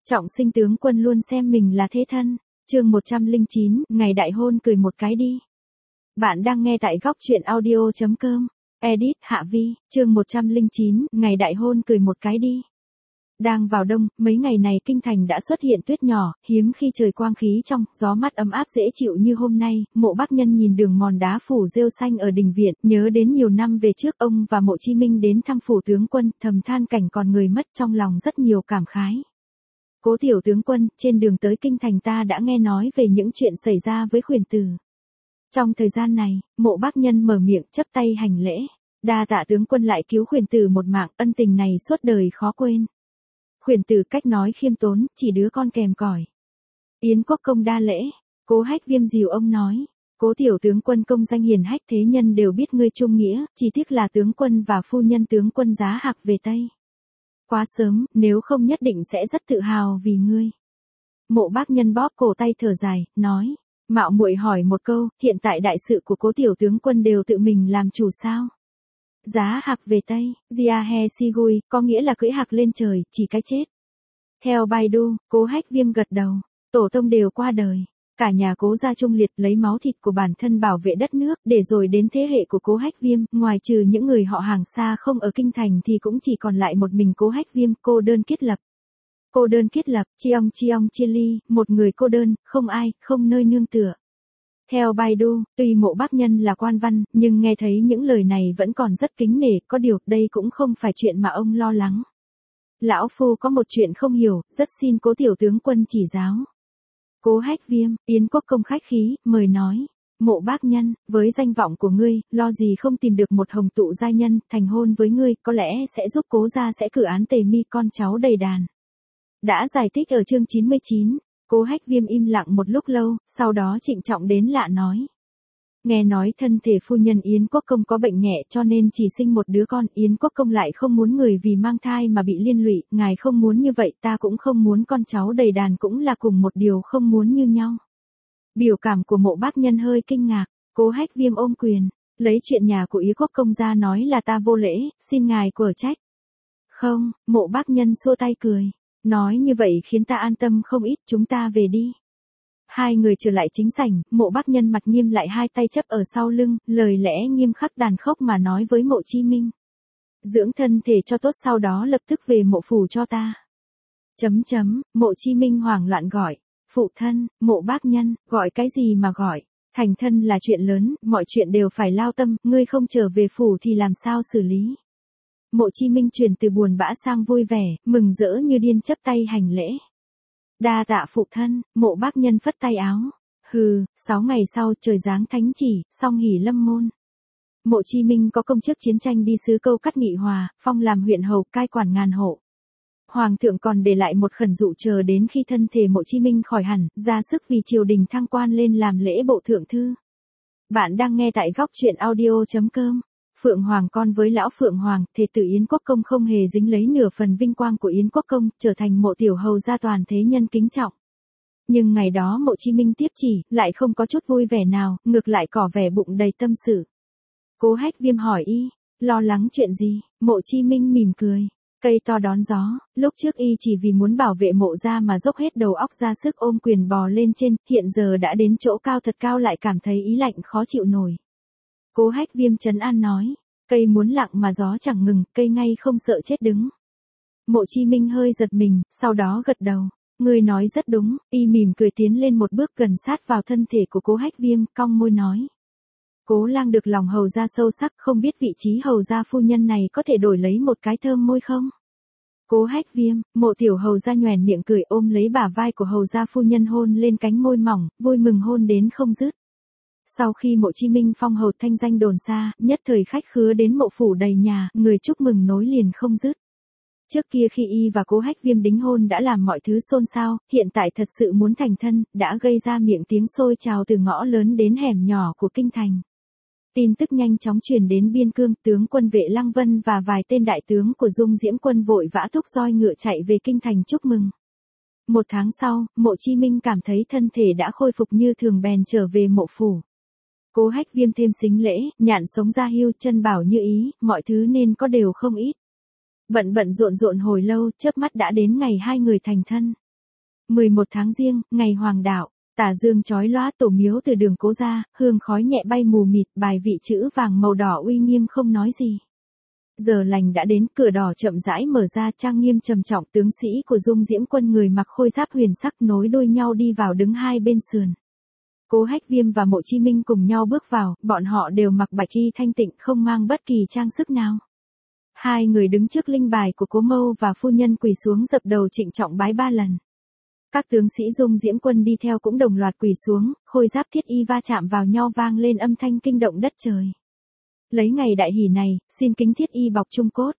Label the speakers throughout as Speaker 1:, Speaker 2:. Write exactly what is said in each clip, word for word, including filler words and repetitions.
Speaker 1: Trọng Sinh tướng quân luôn xem mình là thế thân. Chương một trăm lẻ chín, ngày đại hôn cười một cái đi. Bạn đang nghe tại góc truyện audio chấm com. Edit Hạ Vi, chương một trăm lẻ chín, ngày đại hôn cười một cái đi. Đang vào đông, mấy ngày này kinh thành đã xuất hiện tuyết nhỏ, hiếm khi trời quang khí trong, gió mát ấm áp dễ chịu như hôm nay. Mộ Bác Nhân nhìn đường mòn đá phủ rêu xanh ở đình viện, nhớ đến nhiều năm về trước ông và Mộ Chí Minh đến thăm phủ tướng quân, thầm than cảnh còn người mất, trong lòng rất nhiều cảm khái. Cố tiểu tướng quân, trên đường tới kinh thành ta đã nghe nói về những chuyện xảy ra với Khuyển Tử. Trong thời gian này, Mộ Bác Nhân mở miệng chấp tay hành lễ. Đa tạ tướng quân lại cứu Khuyển Tử một mạng, ân tình này suốt đời khó quên. Khuyển Tử cách nói khiêm tốn, chỉ đứa con kèm cỏi. Yến Quốc Công đa lễ. Cố Hách Viêm dìu ông nói. Cố tiểu tướng quân công danh hiển hách, thế nhân đều biết ngươi trung nghĩa, chỉ tiếc là tướng quân và phu nhân tướng quân giá hạc về Tây. Quá sớm, nếu không nhất định sẽ rất tự hào vì ngươi. Mộ Bác Nhân bóp cổ tay thở dài, nói. Mạo muội hỏi một câu, hiện tại đại sự của cố tiểu tướng quân đều tự mình làm chủ sao? Giá hạc về Tây, Gia He Sigui, có nghĩa là cưỡi hạc lên trời, chỉ cái chết. Theo Baidu, Cố Hách Viêm gật đầu, tổ tông đều qua đời. Cả nhà Cố gia trung liệt lấy máu thịt của bản thân bảo vệ đất nước, để rồi đến thế hệ của Cố Hách Viêm, ngoài trừ những người họ hàng xa không ở kinh thành thì cũng chỉ còn lại một mình Cố Hách Viêm, cô đơn kết lập. Cô đơn kết lập, Chiong Chiong Chia Ly, một người cô đơn, không ai, không nơi nương tựa. Theo Baidu, tuy Mộ Bác Nhân là quan văn, nhưng nghe thấy những lời này vẫn còn rất kính nể, có điều đây cũng không phải chuyện mà ông lo lắng. Lão Phu có một chuyện không hiểu, rất xin cố tiểu tướng quân chỉ giáo. Cố Hách Viêm, Yến Quốc Công khách khí, mời nói. Mộ Bác Nhân, với danh vọng của ngươi, lo gì không tìm được một hồng tụ giai nhân, thành hôn với ngươi, có lẽ sẽ giúp Cố gia sẽ cử án tề mi con cháu đầy đàn. Đã giải thích ở chương chín mươi chín. Cố Hách Viêm im lặng một lúc lâu, sau đó trịnh trọng đến lạ nói. Nghe nói thân thể phu nhân Yến Quốc Công có bệnh nhẹ cho nên chỉ sinh một đứa con, Yến Quốc Công lại không muốn người vì mang thai mà bị liên lụy, ngài không muốn như vậy, ta cũng không muốn, con cháu đầy đàn cũng là cùng một điều không muốn như nhau. Biểu cảm của Mộ Bác Nhân hơi kinh ngạc, Cố Hách Viêm ôm quyền, lấy chuyện nhà của Yến Quốc Công ra nói là ta vô lễ, xin ngài quở trách. Không, Mộ Bác Nhân xua tay cười. Nói như vậy khiến ta an tâm không ít, chúng ta về đi. Hai người trở lại chính sảnh, Mộ Bác Nhân mặt nghiêm lại hai tay chấp ở sau lưng, lời lẽ nghiêm khắc đàn khốc mà nói với Mộ Chí Minh. Dưỡng thân thể cho tốt, sau đó lập tức về mộ phủ cho ta. Chấm chấm, Mộ Chí Minh hoảng loạn gọi. Phụ thân, Mộ Bác Nhân, gọi cái gì mà gọi? Thành thân là chuyện lớn, mọi chuyện đều phải lao tâm, ngươi không trở về phủ thì làm sao xử lý? Mộ Chí Minh chuyển từ buồn bã sang vui vẻ, mừng rỡ như điên chấp tay hành lễ. Đa tạ phụ thân, Mộ Bác Nhân phất tay áo. Hừ, sáu ngày sau trời giáng thánh chỉ, song hỷ lâm môn. Mộ Chí Minh có công chức chiến tranh đi sứ Câu Cắt Nghị Hòa, phong làm huyện hầu, cai quản ngàn hộ. Hoàng thượng còn để lại một khẩn dụ chờ đến khi thân thể Mộ Chí Minh khỏi hẳn, ra sức vì triều đình thăng quan lên làm lễ bộ thượng thư. Bạn đang nghe tại góc truyện audio chấm com. Phượng Hoàng con với lão Phượng Hoàng, thể tử Yến Quốc Công không hề dính lấy nửa phần vinh quang của Yến Quốc Công, trở thành mộ tiểu hầu gia toàn thế nhân kính trọng. Nhưng ngày đó Mộ Chí Minh tiếp chỉ, lại không có chút vui vẻ nào, ngược lại tỏ vẻ bụng đầy tâm sự. Cố Hách Viêm hỏi y, lo lắng chuyện gì? Mộ Chí Minh mỉm cười. Cây to đón gió, lúc trước y chỉ vì muốn bảo vệ Mộ gia mà dốc hết đầu óc ra sức ôm quyền bò lên trên, hiện giờ đã đến chỗ cao thật cao lại cảm thấy ý lạnh khó chịu nổi. Cố Hách Viêm trấn an nói, cây muốn lặng mà gió chẳng ngừng, cây ngay không sợ chết đứng. Mộ Chí Minh hơi giật mình, sau đó gật đầu, ngươi nói rất đúng, y mỉm cười tiến lên một bước gần sát vào thân thể của Cố Hách Viêm, cong môi nói. Cố lang được lòng hầu gia sâu sắc, không biết vị trí hầu gia phu nhân này có thể đổi lấy một cái thơm môi không? Cố Hách Viêm, Mộ tiểu hầu gia nhoẻn miệng cười ôm lấy bả vai của hầu gia phu nhân hôn lên cánh môi mỏng, vui mừng hôn đến không dứt. Sau khi Mộ Chí Minh phong hầu thanh danh đồn xa, nhất thời khách khứa đến mộ phủ đầy nhà, người chúc mừng nối liền không dứt. Trước kia khi y và Cố Hách Viêm đính hôn đã làm mọi thứ xôn xao, hiện tại thật sự muốn thành thân, đã gây ra miệng tiếng xôi trào từ ngõ lớn đến hẻm nhỏ của kinh thành. Tin tức nhanh chóng truyền đến biên cương, tướng quân Vệ Lăng Vân và vài tên đại tướng của Dung Diễm quân vội vã thúc roi ngựa chạy về kinh thành chúc mừng. Một tháng sau, Mộ Chí Minh cảm thấy thân thể đã khôi phục như thường bèn trở về mộ phủ. Cố Hách Viêm thêm sính lễ, nhạn sống ra hưu, chân bảo như ý, mọi thứ nên có đều không ít. Bận bận rộn rộn hồi lâu, chớp mắt đã đến ngày hai người thành thân. mười một tháng Giêng, ngày hoàng đạo, tà dương chói lóa tổ miếu từ đường cố ra, hương khói nhẹ bay mù mịt, bài vị chữ vàng màu đỏ uy nghiêm không nói gì. Giờ lành đã đến, cửa đỏ chậm rãi mở ra, trang nghiêm trầm trọng, tướng sĩ của Dung Diễm Quân người mặc khôi giáp huyền sắc nối đuôi nhau đi vào đứng hai bên sườn. Cố Hách Viêm và Mộ Chí Minh cùng nhau bước vào, bọn họ đều mặc bạch y thanh tịnh không mang bất kỳ trang sức nào. Hai người đứng trước linh bài của Cố Mâu và phu nhân quỳ xuống dập đầu trịnh trọng bái ba lần. Các tướng sĩ Dung Diễm Quân đi theo cũng đồng loạt quỳ xuống, khôi giáp thiết y va chạm vào nhau vang lên âm thanh kinh động đất trời. Lấy ngày đại hỷ này, xin kính thiết y bọc trung cốt.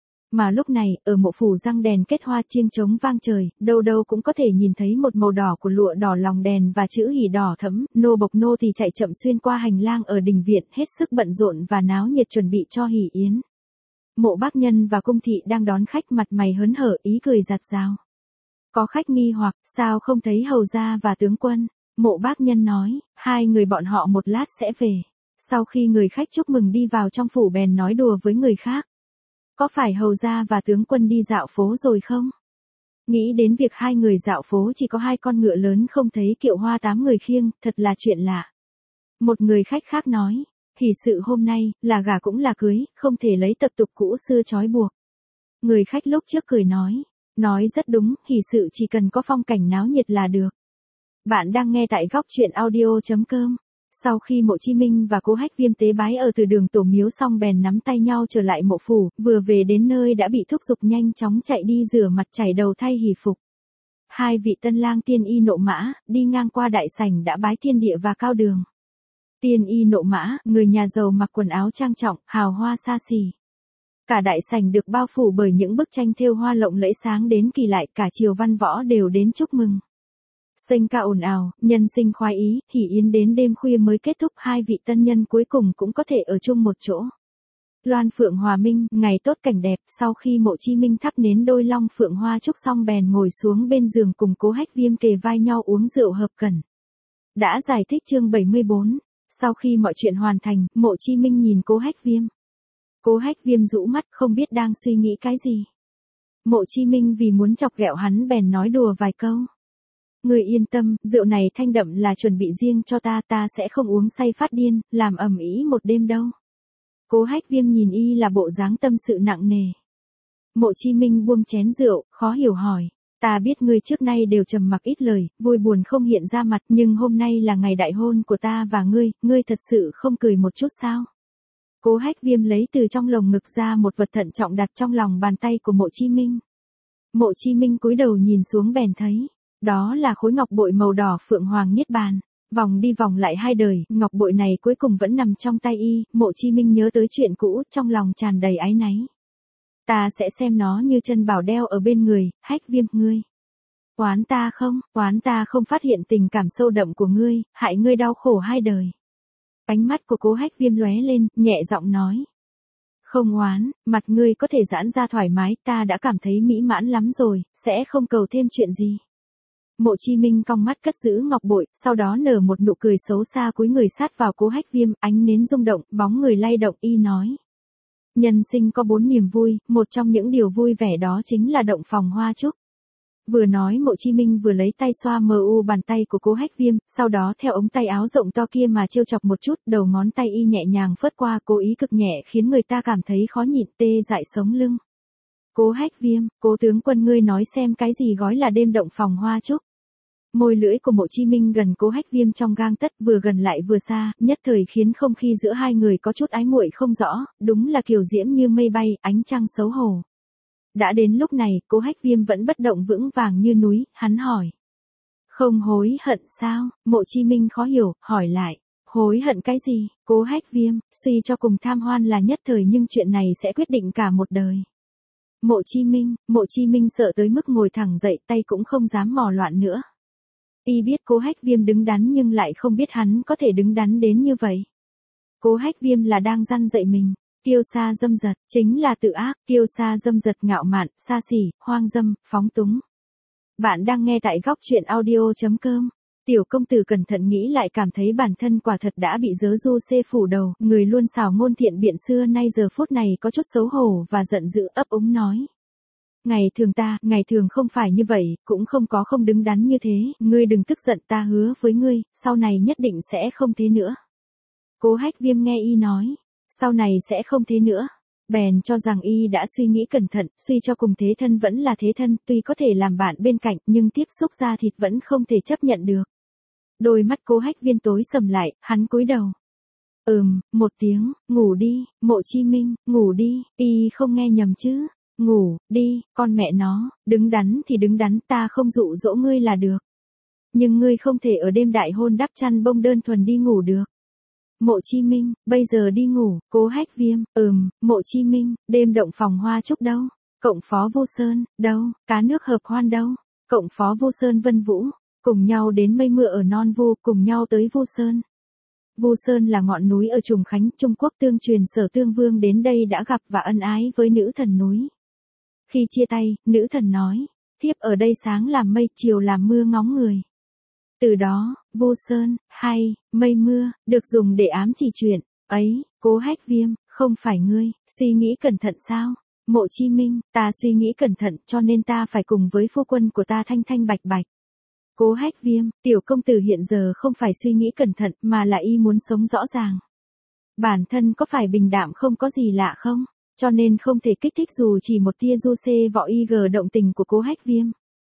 Speaker 1: Mà lúc này, ở mộ phủ răng đèn kết hoa chiêng trống vang trời, đâu đâu cũng có thể nhìn thấy một màu đỏ của lụa đỏ lòng đèn và chữ hỷ đỏ thẫm, nô bộc nô thì chạy chậm xuyên qua hành lang ở đình viện, hết sức bận rộn và náo nhiệt chuẩn bị cho hỷ yến. Mộ bác nhân và cung thị đang đón khách mặt mày hớn hở, ý cười rạt rào. Có khách nghi hoặc, sao không thấy hầu gia và tướng quân? Mộ bác nhân nói, hai người bọn họ một lát sẽ về. Sau khi người khách chúc mừng đi vào trong phủ bèn nói đùa với người khác. Có phải hầu gia và tướng quân đi dạo phố rồi không? Nghĩ đến việc hai người dạo phố chỉ có hai con ngựa lớn không thấy kiệu hoa tám người khiêng, thật là chuyện lạ. Một người khách khác nói, hỷ sự hôm nay, là gả cũng là cưới, không thể lấy tập tục cũ xưa trói buộc. Người khách lúc trước cười nói, nói rất đúng, hỷ sự chỉ cần có phong cảnh náo nhiệt là được. Bạn đang nghe tại góc truyện audio chấm com. Sau khi Mộ Chí Minh và Cố Hách Viêm tế bái ở từ đường tổ miếu xong bèn nắm tay nhau trở lại mộ phủ, vừa về đến nơi đã bị thúc giục nhanh chóng chạy đi rửa mặt chải đầu thay hỷ phục. Hai vị tân lang tiên y nộ mã, đi ngang qua đại sảnh đã bái thiên địa và cao đường. Tiên y nộ mã, người nhà giàu mặc quần áo trang trọng, hào hoa xa xỉ. Cả đại sảnh được bao phủ bởi những bức tranh thêu hoa lộng lẫy sáng đến kỳ lại, cả triều văn võ đều đến chúc mừng. Sênh ca ồn ào, nhân sinh khoái ý, hỷ yến đến đêm khuya mới kết thúc, hai vị tân nhân cuối cùng cũng có thể ở chung một chỗ. Loan phượng hòa minh, ngày tốt cảnh đẹp, sau khi Mộ Chí Minh thắp nến đôi long phượng hoa chúc xong bèn ngồi xuống bên giường cùng Cố Hách Viêm kề vai nhau uống rượu hợp cẩn. Đã giải thích chương bảy mươi bốn, sau khi mọi chuyện hoàn thành, Mộ Chí Minh nhìn Cố Hách Viêm. Cố Hách Viêm rũ mắt không biết đang suy nghĩ cái gì. Mộ Chí Minh vì muốn chọc ghẹo hắn bèn nói đùa vài câu. Người yên tâm, rượu này thanh đậm là chuẩn bị riêng cho ta, ta sẽ không uống say phát điên, làm ầm ĩ một đêm đâu. Cố Hách Viêm nhìn y là bộ dáng tâm sự nặng nề. Mộ Chí Minh buông chén rượu, khó hiểu hỏi, ta biết ngươi trước nay đều trầm mặc ít lời, vui buồn không hiện ra mặt, nhưng hôm nay là ngày đại hôn của ta và ngươi, ngươi thật sự không cười một chút sao? Cố Hách Viêm lấy từ trong lồng ngực ra một vật thận trọng đặt trong lòng bàn tay của Mộ Chí Minh. Mộ Chí Minh cúi đầu nhìn xuống bèn thấy, đó là khối ngọc bội màu đỏ phượng hoàng niết bàn. Vòng đi vòng lại hai đời, ngọc bội này cuối cùng vẫn nằm trong tay y, Mộ Chí Minh nhớ tới chuyện cũ, trong lòng tràn đầy áy náy. Ta sẽ xem nó như chân bảo đeo ở bên người, Hách Viêm, ngươi. Oán ta không, oán ta không phát hiện tình cảm sâu đậm của ngươi, hại ngươi đau khổ hai đời. Ánh mắt của Cố Hách Viêm lóe lên, nhẹ giọng nói. Không oán, mặt ngươi có thể giãn ra thoải mái, ta đã cảm thấy mỹ mãn lắm rồi, sẽ không cầu thêm chuyện gì. Mộ Chí Minh cong mắt cất giữ ngọc bội, sau đó nở một nụ cười xấu xa cúi người sát vào Cố Hách Viêm, ánh nến rung động, bóng người lay động, y nói. Nhân sinh có bốn niềm vui, một trong những điều vui vẻ đó chính là động phòng hoa trúc. Vừa nói Mộ Chí Minh vừa lấy tay xoa mờ u bàn tay của Cố Hách Viêm, sau đó theo ống tay áo rộng to kia mà trêu chọc một chút, đầu ngón tay y nhẹ nhàng phớt qua, cố ý cực nhẹ khiến người ta cảm thấy khó nhịn, tê dại sống lưng. Cố Hách Viêm, Cố tướng quân, ngươi nói xem cái gì gói là đêm động phòng hoa trúc. Môi lưỡi của Mộ Chí Minh gần Cố Hách Viêm trong gang tấc, vừa gần lại vừa xa, nhất thời khiến không khí giữa hai người có chút ái muội không rõ, đúng là kiều diễm như mây bay, ánh trăng xấu hổ. Đã đến lúc này, Cố Hách Viêm vẫn bất động vững vàng như núi, hắn hỏi. Không hối hận sao? Mộ Chí Minh khó hiểu, hỏi lại. Hối hận cái gì? Cố Hách Viêm, suy cho cùng tham hoan là nhất thời nhưng chuyện này sẽ quyết định cả một đời. Mộ Chí Minh, Mộ Chí Minh sợ tới mức ngồi thẳng dậy, tay cũng không dám mò loạn nữa. Y biết Cố Hách Viêm đứng đắn nhưng lại không biết hắn có thể đứng đắn đến như vậy. Cố Hách Viêm là đang răn dạy mình. Kiêu sa dâm dật, chính là tự ác, kiêu sa dâm dật ngạo mạn, xa xỉ, hoang dâm, phóng túng. Bạn đang nghe tại góc truyện audio chấm com. Tiểu công tử cẩn thận nghĩ lại cảm thấy bản thân quả thật đã bị dớ du xê phủ đầu, người luôn xảo ngôn thiện biện xưa nay giờ phút này có chút xấu hổ và giận dữ ấp úng nói. Ngày thường ta, ngày thường không phải như vậy, cũng không có không đứng đắn như thế, ngươi đừng tức giận, ta hứa với ngươi, sau này nhất định sẽ không thế nữa. Cố Hách Viêm nghe y nói, sau này sẽ không thế nữa. Bèn cho rằng y đã suy nghĩ cẩn thận, suy cho cùng thế thân vẫn là thế thân, tuy có thể làm bạn bên cạnh, nhưng tiếp xúc da thịt vẫn không thể chấp nhận được. Đôi mắt Cố Hách Viên tối sầm lại, hắn cúi đầu. Ừm, một tiếng, ngủ đi, Mộ Chi Minh, ngủ đi, y không nghe nhầm chứ. Ngủ, đi, con mẹ nó, đứng đắn thì đứng đắn, ta không dụ dỗ ngươi là được. Nhưng ngươi không thể ở đêm đại hôn đắp chăn bông đơn thuần đi ngủ được. Mộ Chi Minh, bây giờ đi ngủ. Cố Hách Viêm, ừm, Mộ Chi Minh, đêm động phòng hoa trúc đâu? Cộng phó Vô Sơn, đâu? Cá nước hợp hoan đâu? Cộng phó Vô Sơn Vân Vũ, cùng nhau đến mây mưa ở non Vu, cùng nhau tới Vu Sơn. Vu Sơn là ngọn núi ở Trùng Khánh, Trung Quốc, tương truyền Sở Tương Vương đến đây đã gặp và ân ái với nữ thần núi. Khi chia tay, nữ thần nói, thiếp ở đây sáng làm mây, chiều làm mưa ngóng người. Từ đó, Vu Sơn, hay, mây mưa, được dùng để ám chỉ chuyện, ấy, Cố Hách Viêm, không phải ngươi, suy nghĩ cẩn thận sao? Mộ Chi Minh, ta suy nghĩ cẩn thận cho nên ta phải cùng với phu quân của ta thanh thanh bạch bạch. Cố Hách Viêm, tiểu công tử hiện giờ không phải suy nghĩ cẩn thận mà là y muốn sống rõ ràng. Bản thân có phải bình đạm không có gì lạ không? Cho nên không thể kích thích dù chỉ một tia du xê võ y gờ động tình của Cố Hách Viêm.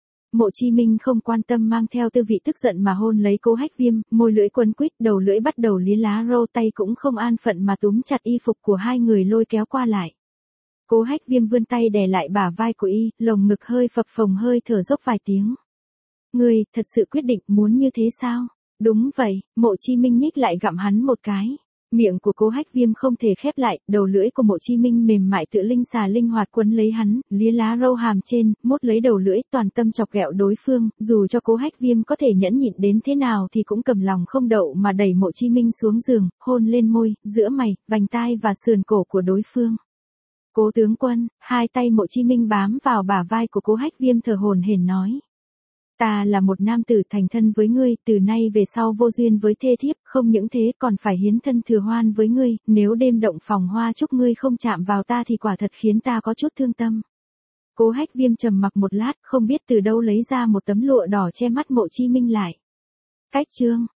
Speaker 1: Mộ Chi Minh không quan tâm mang theo tư vị tức giận mà hôn lấy Cố Hách Viêm, môi lưỡi quấn quýt, đầu lưỡi bắt đầu liếm lá râu, tay cũng không an phận mà túm chặt y phục của hai người lôi kéo qua lại. Cố Hách Viêm vươn tay đè lại bả vai của y, lồng ngực hơi phập phồng, hơi thở dốc vài tiếng. Ngươi, thật sự quyết định muốn như thế sao? Đúng vậy, Mộ Chi Minh nhích lại gặm hắn một cái. Miệng của Cố Hách Viêm không thể khép lại, đầu lưỡi của Mộ Chi Minh mềm mại tựa linh xà linh hoạt quấn lấy hắn, liếm lá râu hàm trên, mốt lấy đầu lưỡi, toàn tâm chọc ghẹo đối phương, dù cho Cố Hách Viêm có thể nhẫn nhịn đến thế nào thì cũng cầm lòng không đậu mà đẩy Mộ Chi Minh xuống giường, hôn lên môi, giữa mày, vành tai và sườn cổ của đối phương. Cố tướng quân, hai tay Mộ Chi Minh bám vào bả vai của Cố Hách Viêm thở hổn hển nói. Ta là một nam tử thành thân với ngươi, từ nay về sau vô duyên với thê thiếp, không những thế còn phải hiến thân thừa hoan với ngươi, nếu đêm động phòng hoa chúc ngươi không chạm vào ta thì quả thật khiến ta có chút thương tâm. Cố Hách Viêm trầm mặc một lát, không biết từ đâu lấy ra một tấm lụa đỏ che mắt Mộ Chi Minh lại. Cách chương